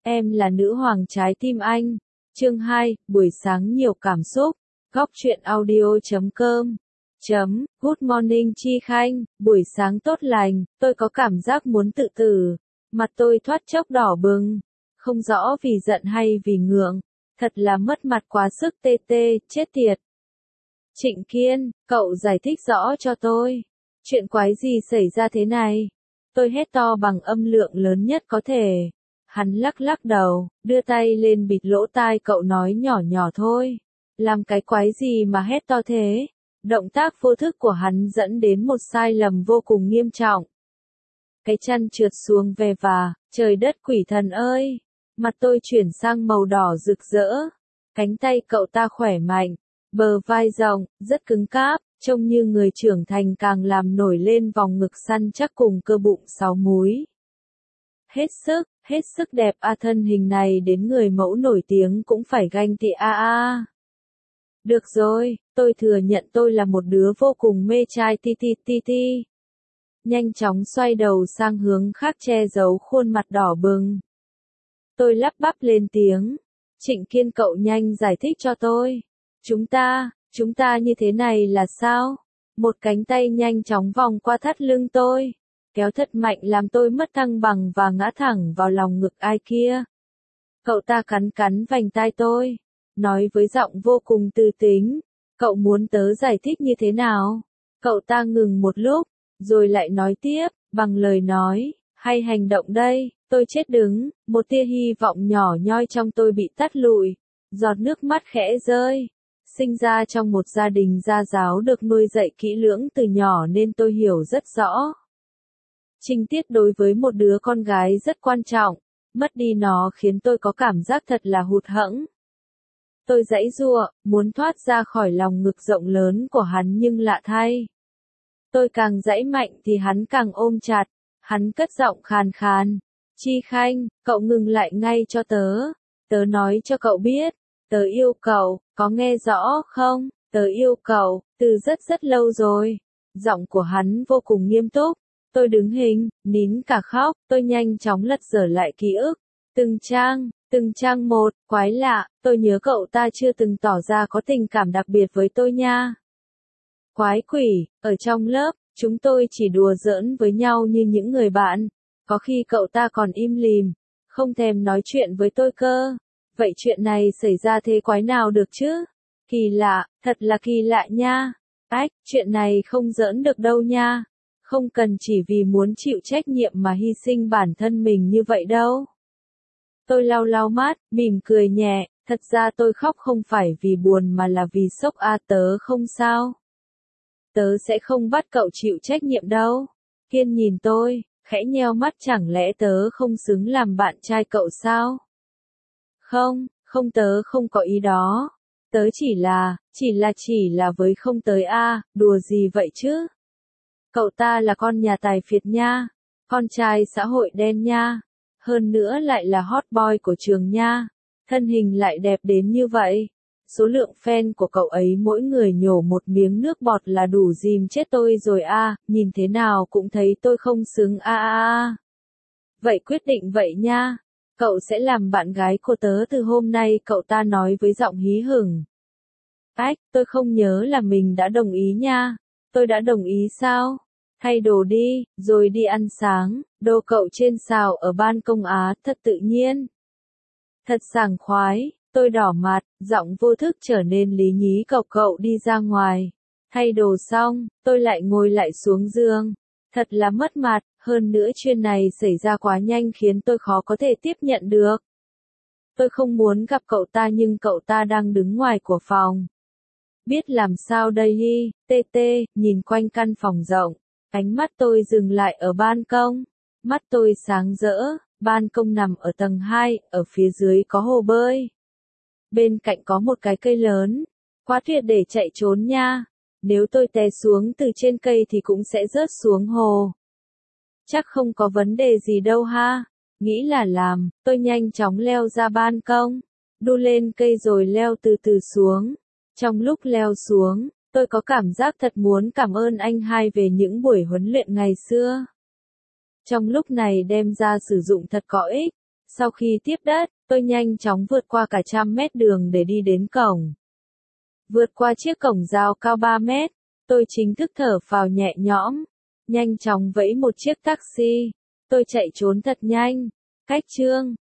Em là nữ hoàng trái tim anh. Chương 2, buổi sáng nhiều cảm xúc. Góc truyện audio.com. Good morning Chi Khanh, buổi sáng tốt lành, tôi có cảm giác muốn tự tử. Mặt tôi thoát chốc đỏ bừng. Không rõ vì giận hay vì ngượng. Thật là mất mặt quá sức tê tê, chết tiệt. Trịnh Kiên, cậu giải thích rõ cho tôi. Chuyện quái gì xảy ra thế này? Tôi hét to bằng âm lượng lớn nhất có thể. Hắn lắc lắc đầu, đưa tay lên bịt lỗ tai cậu nói nhỏ nhỏ thôi. Làm cái quái gì mà hét to thế? Động tác vô thức của hắn dẫn đến một sai lầm vô cùng nghiêm trọng. Cái chăn trượt xuống ve và, trời đất quỷ thần ơi! Mặt tôi chuyển sang màu đỏ rực rỡ. Cánh tay cậu ta khỏe mạnh, bờ vai rộng, rất cứng cáp, trông như người trưởng thành càng làm nổi lên vòng ngực săn chắc cùng cơ bụng 6 múi. Hết sức đẹp thân hình này đến người mẫu nổi tiếng cũng phải ganh tị Được rồi, tôi thừa nhận tôi là một đứa vô cùng mê trai ti. Nhanh chóng xoay đầu sang hướng khác che giấu khuôn mặt đỏ bừng. Tôi lắp bắp lên tiếng. Trịnh Kiên cậu nhanh giải thích cho tôi. Chúng ta như thế này là sao? Một cánh tay nhanh chóng vòng qua thắt lưng tôi. Kéo thật mạnh làm tôi mất thăng bằng và ngã thẳng vào lòng ngực ai kia. Cậu ta cắn vành tai tôi. Nói với giọng vô cùng tư tính. Cậu muốn tớ giải thích như thế nào? Cậu ta ngừng một lúc, rồi lại nói tiếp, bằng lời nói, hay hành động đây? Tôi chết đứng, một tia hy vọng nhỏ nhoi trong tôi bị tắt lụi. Giọt nước mắt khẽ rơi. Sinh ra trong một gia đình gia giáo được nuôi dạy kỹ lưỡng từ nhỏ nên tôi hiểu rất rõ. Trinh tiết đối với một đứa con gái rất quan trọng, mất đi nó khiến tôi có cảm giác thật là hụt hẫng. Tôi giãy giụa, muốn thoát ra khỏi lòng ngực rộng lớn của hắn nhưng lạ thay. Tôi càng giãy mạnh thì hắn càng ôm chặt, hắn cất giọng khàn khàn. Chi Khanh, cậu ngừng lại ngay cho tớ. Tớ nói cho cậu biết, tớ yêu cậu, có nghe rõ không? Tớ yêu cậu, từ rất lâu rồi. Giọng của hắn vô cùng nghiêm túc. Tôi đứng hình, nín cả khóc, tôi nhanh chóng lật dở lại ký ức. Từng trang một, quái lạ, tôi nhớ cậu ta chưa từng tỏ ra có tình cảm đặc biệt với tôi nha. Quái quỷ, ở trong lớp, chúng tôi chỉ đùa giỡn với nhau như những người bạn. Có khi cậu ta còn im lìm, không thèm nói chuyện với tôi cơ. Vậy chuyện này xảy ra thế quái nào được chứ? Kỳ lạ, thật là kỳ lạ nha. Chuyện này không giỡn được đâu nha. Không cần chỉ vì muốn chịu trách nhiệm mà hy sinh bản thân mình như vậy đâu. Tôi lau mắt, mỉm cười nhẹ, thật ra tôi khóc không phải vì buồn mà là vì sốc tớ không sao. Tớ sẽ không bắt cậu chịu trách nhiệm đâu. Kiên nhìn tôi, khẽ nheo mắt chẳng lẽ tớ không xứng làm bạn trai cậu sao? Không tớ không có ý đó. Tớ chỉ là với không tới đùa gì vậy chứ? Cậu ta là con nhà tài phiệt nha, con trai xã hội đen nha, hơn nữa lại là hot boy của trường nha, thân hình lại đẹp đến như vậy. Số lượng fan của cậu ấy mỗi người nhổ một miếng nước bọt là đủ dìm chết tôi rồi nhìn thế nào cũng thấy tôi không xứng Vậy quyết định vậy nha, cậu sẽ làm bạn gái của tớ từ hôm nay, cậu ta nói với giọng hí hửng. Tôi không nhớ là mình đã đồng ý nha. Tôi đã đồng ý sao? Thay đồ đi, rồi đi ăn sáng. Đồ cậu trên xào ở ban công thật tự nhiên. Thật sảng khoái, tôi đỏ mặt, giọng vô thức trở nên lý nhí, cậu đi ra ngoài. Thay đồ xong, tôi lại ngồi lại xuống giường. Thật là mất mặt, hơn nữa chuyện này xảy ra quá nhanh khiến tôi khó có thể tiếp nhận được. Tôi không muốn gặp cậu ta nhưng cậu ta đang đứng ngoài của phòng. Biết làm sao đây nhìn quanh căn phòng rộng. Ánh mắt tôi dừng lại ở ban công. Mắt tôi sáng rỡ, ban công nằm ở tầng 2, ở phía dưới có hồ bơi. Bên cạnh có một cái cây lớn. Quá tuyệt để chạy trốn nha. Nếu tôi té xuống từ trên cây thì cũng sẽ rớt xuống hồ. Chắc không có vấn đề gì đâu ha. Nghĩ là làm, tôi nhanh chóng leo ra ban công. Đu lên cây rồi leo từ từ xuống. Trong lúc leo xuống, tôi có cảm giác thật muốn cảm ơn anh hai về những buổi huấn luyện ngày xưa. Trong lúc này đem ra sử dụng thật có ích. Sau khi tiếp đất, tôi nhanh chóng vượt qua cả 100 mét đường để đi đến cổng. Vượt qua chiếc cổng rào cao 3 mét, tôi chính thức thở phào nhẹ nhõm. Nhanh chóng vẫy một chiếc taxi. Tôi chạy trốn thật nhanh. Cách Trương.